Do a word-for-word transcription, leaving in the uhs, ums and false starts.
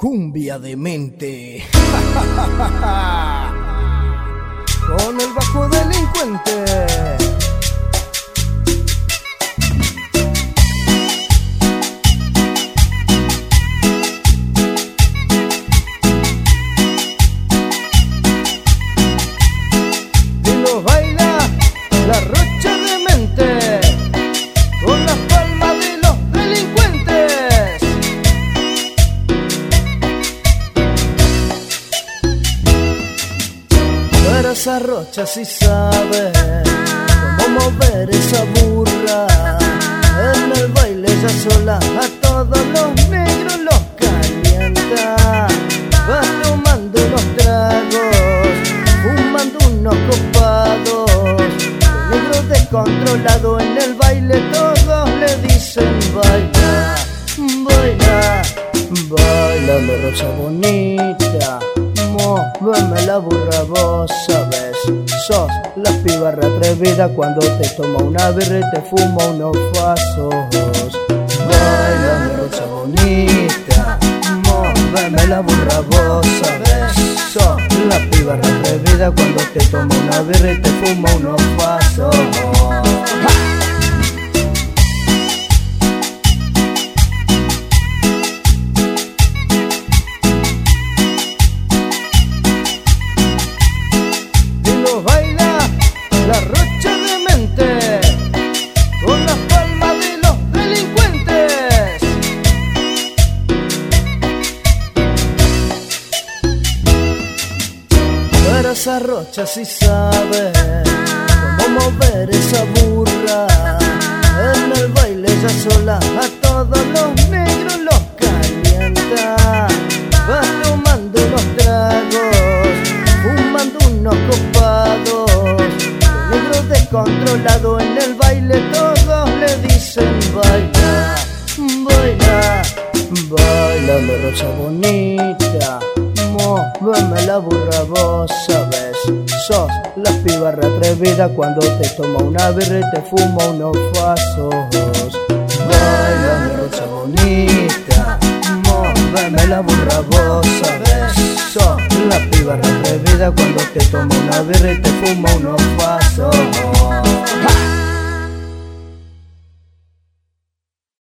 Cumbia demente. Con el bajo delincuente. Y lo baila la Rocha Demente. Con las palmas de los delincuentes. Pero esa Rocha sí sabe cómo mover esa burra. En el baile ella sola a todos los negros los calienta. Va tomando unos tragos, fumando unos copados. El negro descontrolado en el baile todos le dicen baila, baila, baila la Rocha bonita. Móveme la burra, vos sabes, sos la piba re atrevida cuando te toma una birra y te fuma unos fasos. Baila mi Rocha bonita, móveme la burra, vos sabes, sos la piba re atrevida cuando te toma una birra y te fuma unos fasos. La Rocha Demente, con las palmas de los delincuentes. Pero esa Rocha sí sabe cómo mover esa burra. En el baile ella sola a todos los negros los calienta. Va tomando unos tragos, fumando unos copados. Descontrolado en el baile todos le dicen baila, baila, baila la Rocha bonita. Móveme la burra, vos sabes, sos la piba re atrevida cuando te toma una birra y te fuma unos fasos. Baila mi Rocha bonita, móveme la burra, vos sabes, sos la piba re atrevida cuando te toma una birra y te fuma unos fasos.